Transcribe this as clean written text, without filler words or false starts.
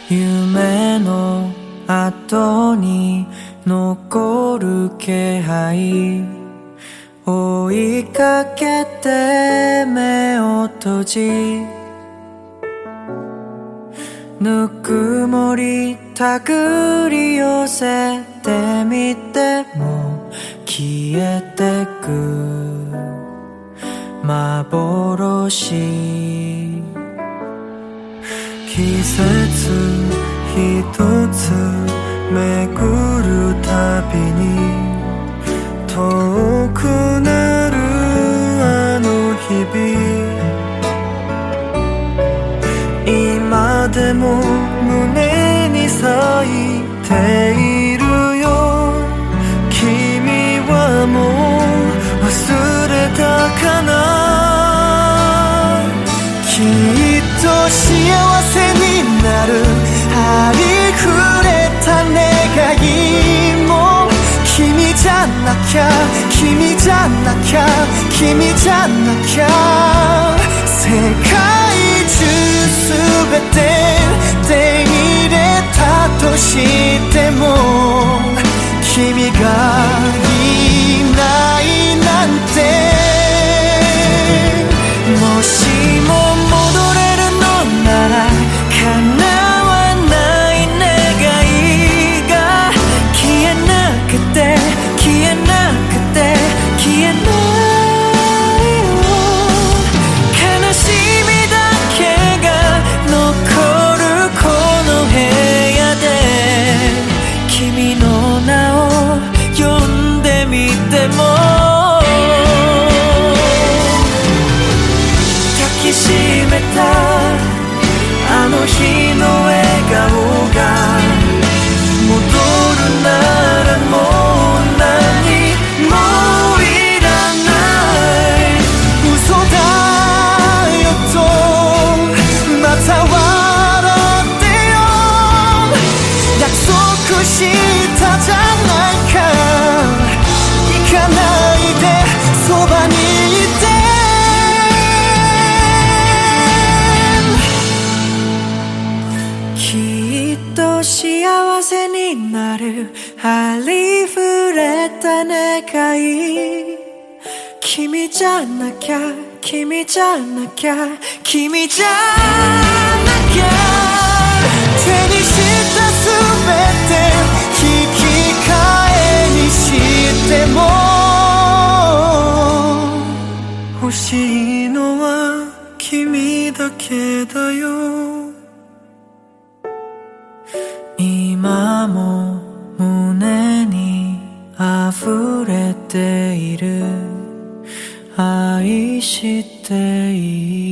夢の後に残る気配、追いかけて目を閉じ、ぬくもり手繰り寄せてみても消えてく幻。季節一つ巡るたびに遠くなるあの日々、今でも胸に咲いているよ。君はもう忘れたかな。きっと幸せになるありふれた願いも、君じゃなきゃ君じゃなきゃ君じゃなきゃ、世界中すべて手に入れたとしても君がいないなんて。もしも戻れるのなら叶わない願いが消えなくて消えなくて消えないよ。悲しみだけが残るこの部屋で君の名を呼んでみても、抱きしめたあの日の笑顔が戻るならもう何もいらない。嘘だよとまた笑ってよ、約束したじゃないか。行かないでそばにいて。きっと幸せになるありふれた願い、君じゃなきゃ君じゃなきゃ君じゃなきゃ、手にしたすべて引き換えにしても欲しいのは君だけだよ。今も胸に溢れている愛している。